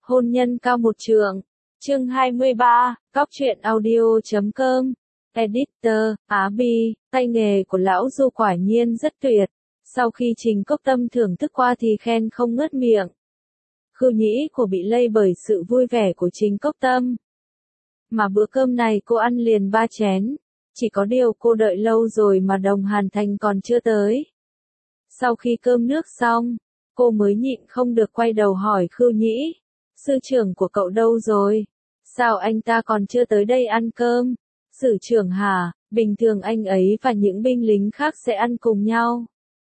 Hôn nhân cao một trượng. Chương 23, Cóc truyện audio.com. Editor, Á Bi, tay nghề của lão Du quả nhiên rất tuyệt. Sau khi Trình Cốc Tâm thưởng thức qua thì khen không ngớt miệng. Khưu Nhĩ của bị lây bởi sự vui vẻ của Trình Cốc Tâm. Mà bữa cơm này cô ăn liền 3 chén. Chỉ có điều cô đợi lâu rồi mà Đồng Hàn Thành còn chưa tới. Sau khi cơm nước xong, cô mới nhịn không được quay đầu hỏi Khưu Nhĩ. Sư trưởng của cậu đâu rồi? Sao anh ta còn chưa tới đây ăn cơm? Sử trưởng hả? Bình thường anh ấy và những binh lính khác sẽ ăn cùng nhau.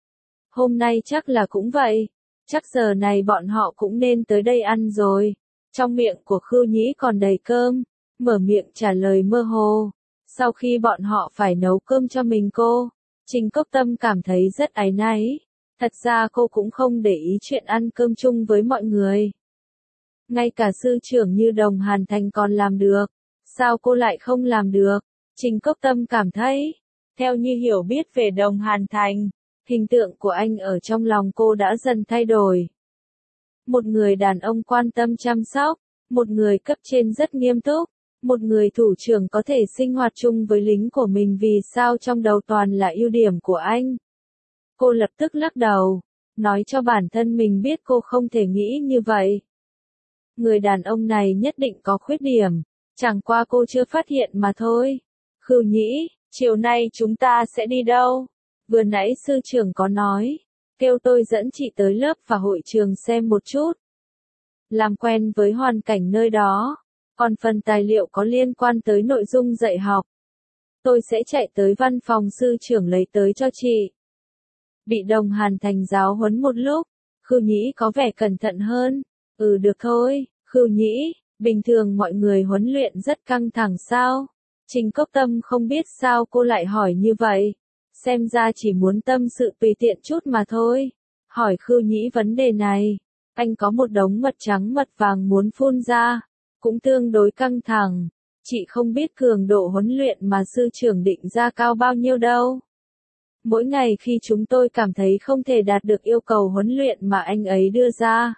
Hôm nay chắc là cũng vậy. Chắc giờ này bọn họ cũng nên tới đây ăn rồi. Trong miệng của Khưu Nhĩ còn đầy cơm, mở miệng trả lời mơ hồ. Sau khi bọn họ phải nấu cơm cho mình cô, Trình Cốc Tâm cảm thấy rất áy náy. Thật ra cô cũng không để ý chuyện ăn cơm chung với mọi người. Ngay cả sư trưởng như Đồng Hàn Thành còn làm được. Sao cô lại không làm được? Trình Cốc Tâm cảm thấy, theo như hiểu biết về Đồng Hàn Thành, hình tượng của anh ở trong lòng cô đã dần thay đổi. Một người đàn ông quan tâm chăm sóc, một người cấp trên rất nghiêm túc, một người thủ trưởng có thể sinh hoạt chung với lính của mình vì sao trong đầu toàn là ưu điểm của anh. Cô lập tức lắc đầu, nói cho bản thân mình biết cô không thể nghĩ như vậy. Người đàn ông này nhất định có khuyết điểm, chẳng qua cô chưa phát hiện mà thôi. Khưu Nhĩ, chiều nay chúng ta sẽ đi đâu? Vừa nãy sư trưởng có nói, kêu tôi dẫn chị tới lớp và hội trường xem một chút. Làm quen với hoàn cảnh nơi đó, còn phần tài liệu có liên quan tới nội dung dạy học. Tôi sẽ chạy tới văn phòng sư trưởng lấy tới cho chị. Bị Đồng Hàn Thành giáo huấn một lúc, Khưu Nhĩ có vẻ cẩn thận hơn. Được thôi, Khưu Nhĩ, bình thường mọi người huấn luyện rất căng thẳng sao? Trình Cốc Tâm không biết sao cô lại hỏi như vậy. Xem ra chỉ muốn tâm sự tùy tiện chút mà thôi. Hỏi Khưu Nhĩ vấn đề này, anh có một đống mật trắng mật vàng muốn phun ra, cũng tương đối căng thẳng. Chị không biết cường độ huấn luyện mà sư trưởng định ra cao bao nhiêu đâu. Mỗi ngày khi chúng tôi cảm thấy không thể đạt được yêu cầu huấn luyện mà anh ấy đưa ra,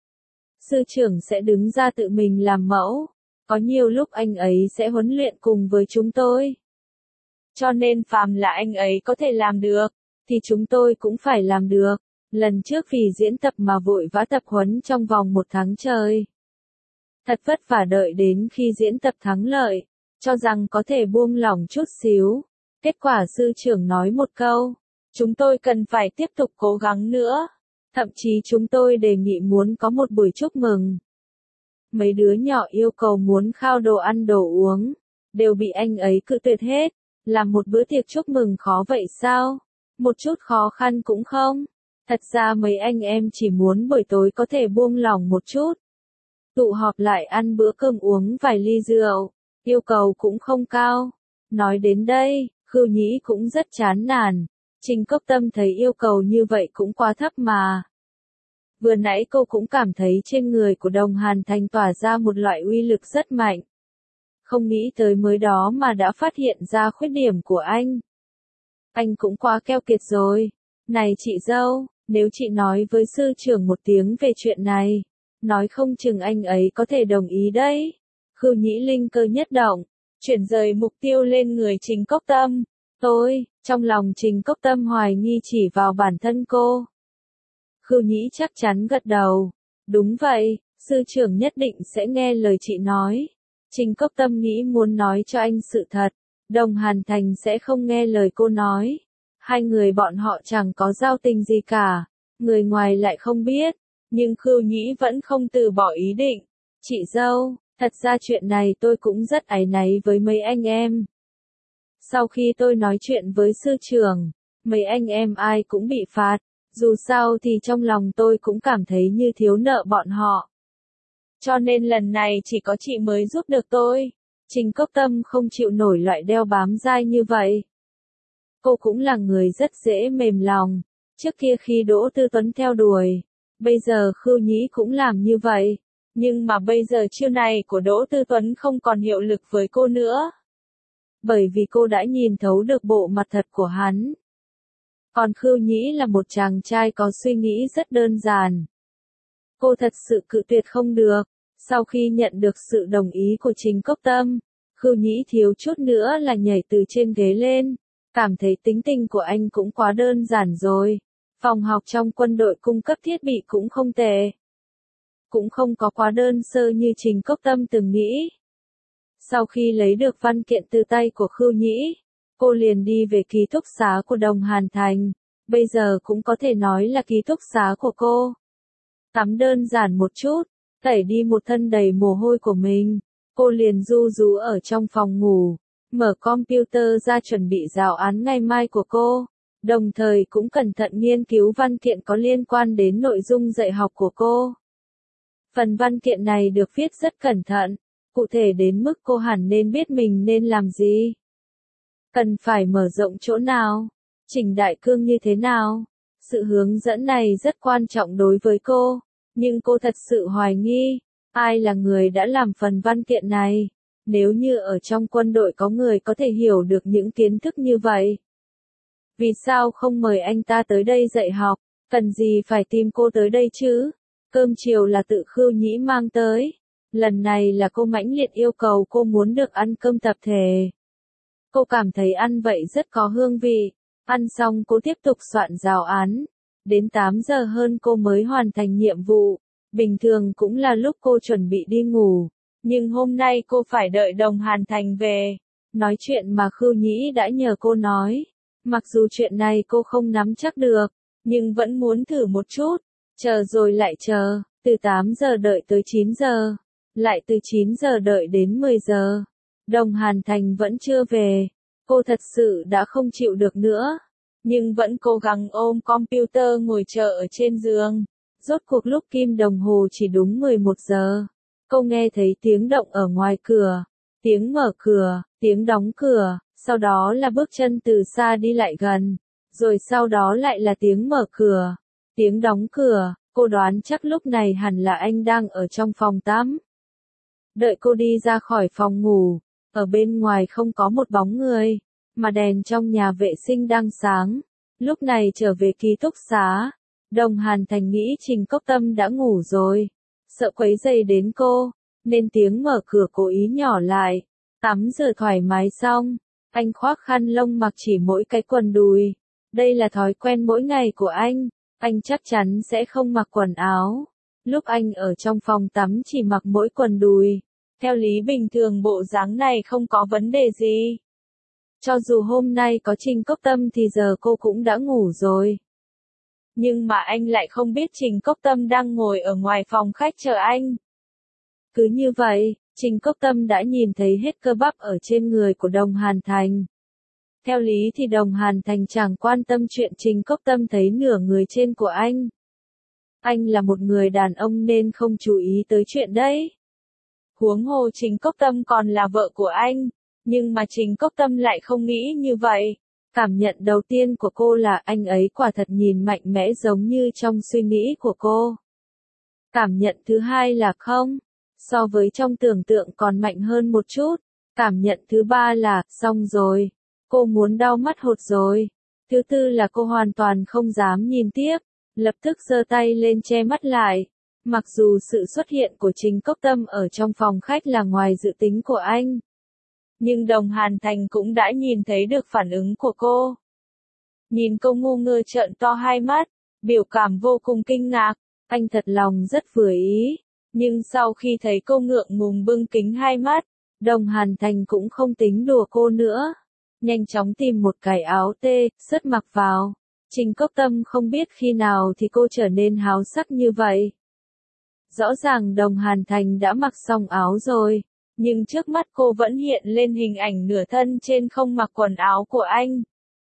sư trưởng sẽ đứng ra tự mình làm mẫu. Có nhiều lúc anh ấy sẽ huấn luyện cùng với chúng tôi. Cho nên phàm là anh ấy có thể làm được, thì chúng tôi cũng phải làm được. Lần trước vì diễn tập mà vội vã tập huấn trong vòng 1 tháng trời. Thật vất vả đợi đến khi diễn tập thắng lợi, cho rằng có thể buông lỏng chút xíu. Kết quả sư trưởng nói một câu, chúng tôi cần phải tiếp tục cố gắng nữa. Thậm chí chúng tôi đề nghị muốn có một buổi chúc mừng. Mấy đứa nhỏ yêu cầu muốn khao đồ ăn đồ uống, đều bị anh ấy cự tuyệt hết. Làm một bữa tiệc chúc mừng khó vậy sao? Một chút khó khăn cũng không. Thật ra mấy anh em chỉ muốn buổi tối có thể buông lỏng một chút. Tụ họp lại ăn bữa cơm uống vài ly rượu, yêu cầu cũng không cao. Nói đến đây, Khưu Nhĩ cũng rất chán nản. Trình Cốc Tâm thấy yêu cầu như vậy cũng quá thấp mà. Vừa nãy cô cũng cảm thấy trên người của Đồng Hàn Thành tỏa ra một loại uy lực rất mạnh. Không nghĩ tới mới đó mà đã phát hiện ra khuyết điểm của anh. Anh cũng quá keo kiệt rồi. Này chị dâu, nếu chị nói với sư trưởng một tiếng về chuyện này, nói không chừng anh ấy có thể đồng ý đấy. Khưu Nhĩ linh cơ nhất động, chuyển rời mục tiêu lên người Trình Cốc Tâm. Trong lòng Trình Cốc Tâm hoài nghi chỉ vào bản thân cô. Khưu Nhĩ chắc chắn gật đầu. Đúng vậy, sư trưởng nhất định sẽ nghe lời chị nói. Trình Cốc Tâm nghĩ muốn nói cho anh sự thật, Đồng Hàn Thành sẽ không nghe lời cô nói. Hai người bọn họ chẳng có giao tình gì cả, người ngoài lại không biết, nhưng Khưu Nhĩ vẫn không từ bỏ ý định. Chị dâu, thật ra chuyện này tôi cũng rất áy náy với mấy anh em. Sau khi tôi nói chuyện với sư trưởng, mấy anh em ai cũng bị phạt, dù sao thì trong lòng tôi cũng cảm thấy như thiếu nợ bọn họ. Cho nên lần này chỉ có chị mới giúp được tôi. Trình Cốc Tâm không chịu nổi loại đeo bám dai như vậy. Cô cũng là người rất dễ mềm lòng. Trước kia khi Đỗ Tư Tuấn theo đuổi, bây giờ Khưu Nhĩ cũng làm như vậy. Nhưng mà bây giờ chiêu này của Đỗ Tư Tuấn không còn hiệu lực với cô nữa. Bởi vì cô đã nhìn thấu được bộ mặt thật của hắn. Còn Khưu Nhĩ là một chàng trai có suy nghĩ rất đơn giản. Cô thật sự cự tuyệt không được. Sau khi nhận được sự đồng ý của Trình Cốc Tâm, Khưu Nhĩ thiếu chút nữa là nhảy từ trên ghế lên, cảm thấy tính tình của anh cũng quá đơn giản rồi. Phòng học trong quân đội cung cấp thiết bị cũng không tệ. Cũng không có quá đơn sơ như Trình Cốc Tâm từng nghĩ. Sau khi lấy được văn kiện từ tay của Khưu Nhĩ, cô liền đi về ký túc xá của Đồng Hàn Thành, bây giờ cũng có thể nói là ký túc xá của cô. Tắm đơn giản một chút, tẩy đi một thân đầy mồ hôi của mình, cô liền ru rú ở trong phòng ngủ, mở computer ra chuẩn bị giáo án ngày mai của cô, đồng thời cũng cẩn thận nghiên cứu văn kiện có liên quan đến nội dung dạy học của cô. Phần văn kiện này được viết rất cẩn thận, cụ thể đến mức cô hẳn nên biết mình nên làm gì. Cần phải mở rộng chỗ nào, chỉnh đại cương như thế nào. Sự hướng dẫn này rất quan trọng đối với cô, nhưng cô thật sự hoài nghi, ai là người đã làm phần văn kiện này. Nếu như ở trong quân đội có người có thể hiểu được những kiến thức như vậy, vì sao không mời anh ta tới đây dạy học, cần gì phải tìm cô tới đây chứ? Cơm chiều là tự Khưu Nhĩ mang tới. Lần này là cô mãnh liệt yêu cầu cô muốn được ăn cơm tập thể. Cô cảm thấy ăn vậy rất có hương vị. Ăn xong cô tiếp tục soạn giáo án. Đến 8 giờ hơn cô mới hoàn thành nhiệm vụ. Bình thường cũng là lúc cô chuẩn bị đi ngủ. Nhưng hôm nay cô phải đợi Đồng Hàn Thành về. Nói chuyện mà Khưu Nhĩ đã nhờ cô nói. Mặc dù chuyện này cô không nắm chắc được, nhưng vẫn muốn thử một chút. Chờ rồi lại chờ, từ 8 giờ đợi tới 9 giờ. Lại từ 9 giờ đợi đến 10 giờ. Đồng Hàn Thành vẫn chưa về. Cô thật sự đã không chịu được nữa. Nhưng vẫn cố gắng ôm computer ngồi chờ ở trên giường. Rốt cuộc lúc kim đồng hồ chỉ đúng 11 giờ. Cô nghe thấy tiếng động ở ngoài cửa. Tiếng mở cửa, tiếng đóng cửa. Sau đó là bước chân từ xa đi lại gần. Rồi sau đó lại là tiếng mở cửa. Tiếng đóng cửa. Cô đoán chắc lúc này hẳn là anh đang ở trong phòng tắm. Đợi cô đi ra khỏi phòng ngủ, ở bên ngoài không có một bóng người, mà đèn trong nhà vệ sinh đang sáng. Lúc này trở về ký túc xá, Đồng Hàn Thành nghĩ Trình Cốc Tâm đã ngủ rồi, sợ quấy rầy đến cô, nên tiếng mở cửa cố ý nhỏ lại. Tắm rửa thoải mái xong, anh khoác khăn lông mặc chỉ mỗi cái quần đùi. Đây là thói quen mỗi ngày của anh chắc chắn sẽ không mặc quần áo. Lúc anh ở trong phòng tắm chỉ mặc mỗi quần đùi. Theo lý bình thường bộ dáng này không có vấn đề gì. Cho dù hôm nay có Trình Cốc Tâm thì giờ cô cũng đã ngủ rồi. Nhưng mà anh lại không biết Trình Cốc Tâm đang ngồi ở ngoài phòng khách chờ anh. Cứ như vậy, Trình Cốc Tâm đã nhìn thấy hết cơ bắp ở trên người của Đồng Hàn Thành. Theo lý thì Đồng Hàn Thành chẳng quan tâm chuyện Trình Cốc Tâm thấy nửa người trên của anh. Anh là một người đàn ông nên không chú ý tới chuyện đấy. Huống hồ Trình Cốc Tâm còn là vợ của anh, nhưng mà Trình Cốc Tâm lại không nghĩ như vậy. Cảm nhận đầu tiên của cô là anh ấy quả thật nhìn mạnh mẽ giống như trong suy nghĩ của cô. Cảm nhận thứ hai là không, so với trong tưởng tượng còn mạnh hơn một chút. Cảm nhận thứ ba là, xong rồi, cô muốn đau mắt hột rồi. Thứ tư là cô hoàn toàn không dám nhìn tiếp, lập tức giơ tay lên che mắt lại. Mặc dù sự xuất hiện của Trình Cốc Tâm ở trong phòng khách là ngoài dự tính của anh, nhưng Đồng Hàn Thành cũng đã nhìn thấy được phản ứng của cô. Nhìn cô ngu ngơ trợn to hai mắt, biểu cảm vô cùng kinh ngạc, anh thật lòng rất vừa ý. Nhưng sau khi thấy cô ngượng ngùng bưng kính hai mắt, Đồng Hàn Thành cũng không tính đùa cô nữa. Nhanh chóng tìm một cái áo tê, sớt mặc vào. Trình Cốc Tâm không biết khi nào thì cô trở nên háo sắc như vậy. Rõ ràng Đồng Hàn Thành đã mặc xong áo rồi, nhưng trước mắt cô vẫn hiện lên hình ảnh nửa thân trên không mặc quần áo của anh.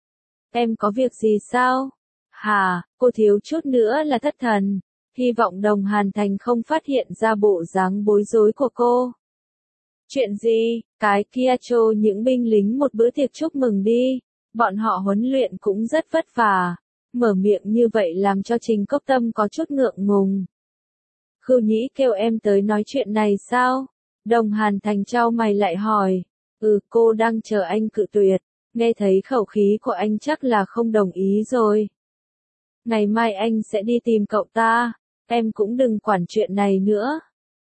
Em có việc gì sao? Hà, cô thiếu chút nữa là thất thần. Hy vọng Đồng Hàn Thành không phát hiện ra bộ dáng bối rối của cô. Chuyện gì? Cái kia cho những binh lính một bữa tiệc chúc mừng đi. Bọn họ huấn luyện cũng rất vất vả. Mở miệng như vậy làm cho Trình Cốc Tâm có chút ngượng ngùng. Khưu Nhĩ kêu em tới nói chuyện này sao? Đồng Hàn Thành chau mày lại hỏi. Cô đang chờ anh cự tuyệt. Nghe thấy khẩu khí của anh chắc là không đồng ý rồi. Ngày mai anh sẽ đi tìm cậu ta. Em cũng đừng quản chuyện này nữa.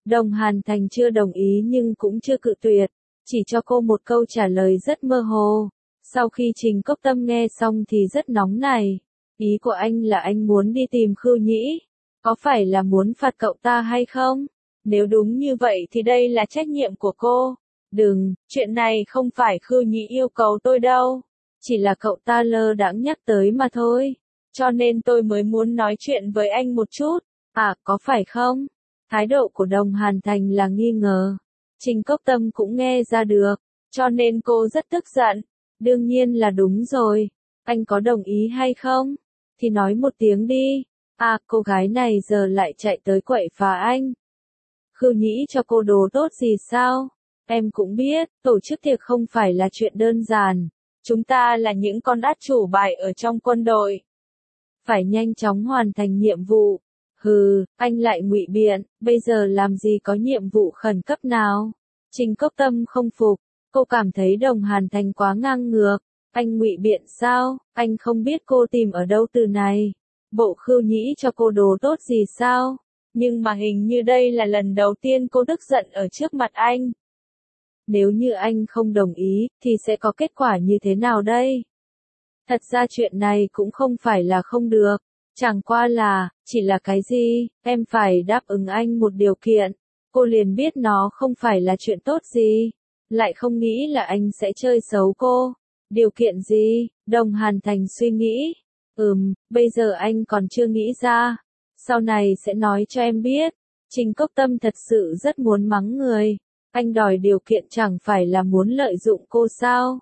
Đồng Hàn Thành chưa đồng ý nhưng cũng chưa cự tuyệt, chỉ cho cô một câu trả lời rất mơ hồ. Sau khi Trình Cốc Tâm nghe xong thì rất nóng này. Ý của anh là anh muốn đi tìm Khưu Nhĩ. Có phải là muốn phạt cậu ta hay không? Nếu đúng như vậy thì đây là trách nhiệm của cô. Đừng, chuyện này không phải Khưu Nhĩ yêu cầu tôi đâu. Chỉ là cậu ta lơ đãng nhắc tới mà thôi. Cho nên tôi mới muốn nói chuyện với anh một chút. À, có phải không? Thái độ của Đồng Hàn Thành là nghi ngờ. Trình Cốc Tâm cũng nghe ra được. Cho nên cô rất tức giận. Đương nhiên là đúng rồi. Anh có đồng ý hay không? Thì nói một tiếng đi. À, cô gái này giờ lại chạy tới quậy phá anh. Khưu Nhĩ cho cô đồ tốt gì sao? Em cũng biết, tổ chức tiệc không phải là chuyện đơn giản. Chúng ta là những con át chủ bài ở trong quân đội. Phải nhanh chóng hoàn thành nhiệm vụ. Hừ, anh lại ngụy biện, bây giờ làm gì có nhiệm vụ khẩn cấp nào? Trình Cốc Tâm không phục, cô cảm thấy Đồng Hàn Thành quá ngang ngược. Anh ngụy biện sao? Anh không biết cô tìm ở đâu từ này. Bộ Khưu Nhĩ cho cô đồ tốt gì sao? Nhưng mà hình như đây là lần đầu tiên cô tức giận ở trước mặt anh. Nếu như anh không đồng ý, thì sẽ có kết quả như thế nào đây? Thật ra chuyện này cũng không phải là không được. Chẳng qua là, chỉ là cái gì, em phải đáp ứng anh một điều kiện. Cô liền biết nó không phải là chuyện tốt gì. Lại không nghĩ là anh sẽ chơi xấu cô. Điều kiện gì? Đồng Hàn Thành suy nghĩ. Bây giờ anh còn chưa nghĩ ra. Sau này sẽ nói cho em biết. Trình Cốc Tâm thật sự rất muốn mắng người. Anh đòi điều kiện chẳng phải là muốn lợi dụng cô sao?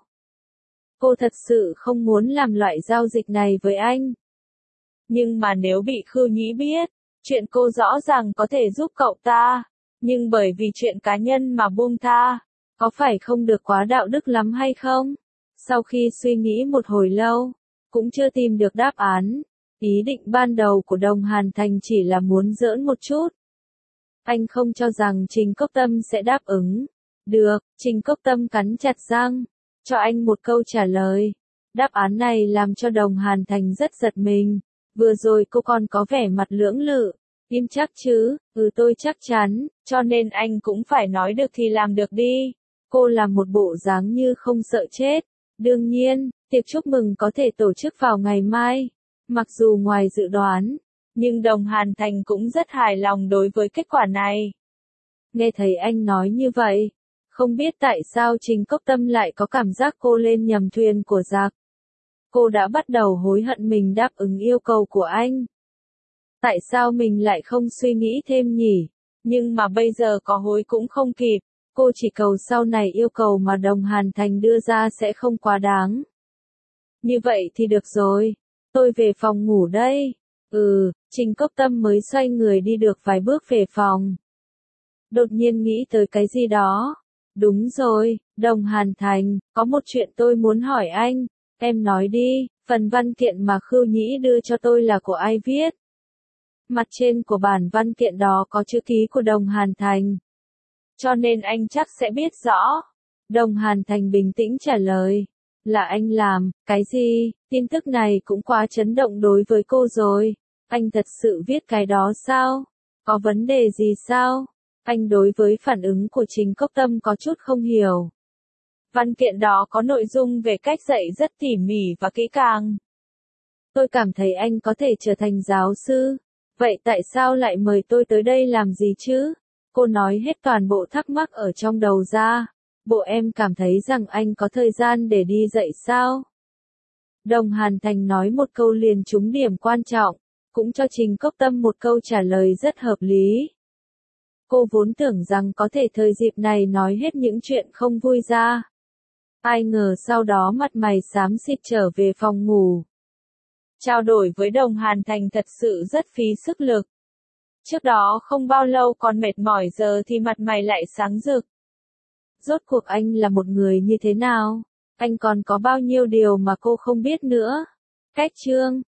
Cô thật sự không muốn làm loại giao dịch này với anh. Nhưng mà nếu bị Khưu Nhĩ biết, chuyện cô rõ ràng có thể giúp cậu ta. Nhưng bởi vì chuyện cá nhân mà buông tha, có phải không được quá đạo đức lắm hay không? Sau khi suy nghĩ một hồi lâu, cũng chưa tìm được đáp án. Ý định ban đầu của Đồng Hàn Thành chỉ là muốn giỡn một chút. Anh không cho rằng Trình Cốc Tâm sẽ đáp ứng. Được, Trình Cốc Tâm cắn chặt răng, cho anh một câu trả lời. Đáp án này làm cho Đồng Hàn Thành rất giật mình. Vừa rồi cô còn có vẻ mặt lưỡng lự. Im chắc chứ? Tôi chắc chắn, cho nên anh cũng phải nói được thì làm được đi. Cô làm một bộ dáng như không sợ chết. Đương nhiên, tiệc chúc mừng có thể tổ chức vào ngày mai. Mặc dù ngoài dự đoán, nhưng Đồng Hàn Thành cũng rất hài lòng đối với kết quả này. Nghe thấy anh nói như vậy, không biết tại sao Trình Cốc Tâm lại có cảm giác cô lên nhầm thuyền của giặc. Cô đã bắt đầu hối hận mình đáp ứng yêu cầu của anh. Tại sao mình lại không suy nghĩ thêm nhỉ? Nhưng mà bây giờ có hối cũng không kịp. Cô chỉ cầu sau này yêu cầu mà Đồng Hàn Thành đưa ra sẽ không quá đáng. Như vậy thì được rồi. Tôi về phòng ngủ đây. Trình Cốc Tâm mới xoay người đi được vài bước về phòng. Đột nhiên nghĩ tới cái gì đó. Đúng rồi, Đồng Hàn Thành, có một chuyện tôi muốn hỏi anh. Em nói đi, phần văn kiện mà Khưu Nhĩ đưa cho tôi là của ai viết? Mặt trên của bản văn kiện đó có chữ ký của Đồng Hàn Thành. Cho nên anh chắc sẽ biết rõ. Đồng Hàn Thành bình tĩnh trả lời. Là anh làm, cái gì? Tin tức này cũng quá chấn động đối với cô rồi. Anh thật sự viết cái đó sao? Có vấn đề gì sao? Anh đối với phản ứng của Trình Cốc Tâm có chút không hiểu. Văn kiện đó có nội dung về cách dạy rất tỉ mỉ và kỹ càng. Tôi cảm thấy anh có thể trở thành giáo sư. Vậy tại sao lại mời tôi tới đây làm gì chứ? Cô nói hết toàn bộ thắc mắc ở trong đầu ra. Bộ em cảm thấy rằng anh có thời gian để đi dạy sao? Đồng Hàn Thành nói một câu liền trúng điểm quan trọng, cũng cho Trình Cốc Tâm một câu trả lời rất hợp lý. Cô vốn tưởng rằng có thể thời dịp này nói hết những chuyện không vui ra. Ai ngờ sau đó mặt mày xám xịt trở về phòng ngủ. Trao đổi với Đồng Hàn Thành thật sự rất phí sức lực. Trước đó không bao lâu còn mệt mỏi giờ thì mặt mày lại sáng rực. Rốt cuộc anh là một người như thế nào? Anh còn có bao nhiêu điều mà cô không biết nữa? Cách chương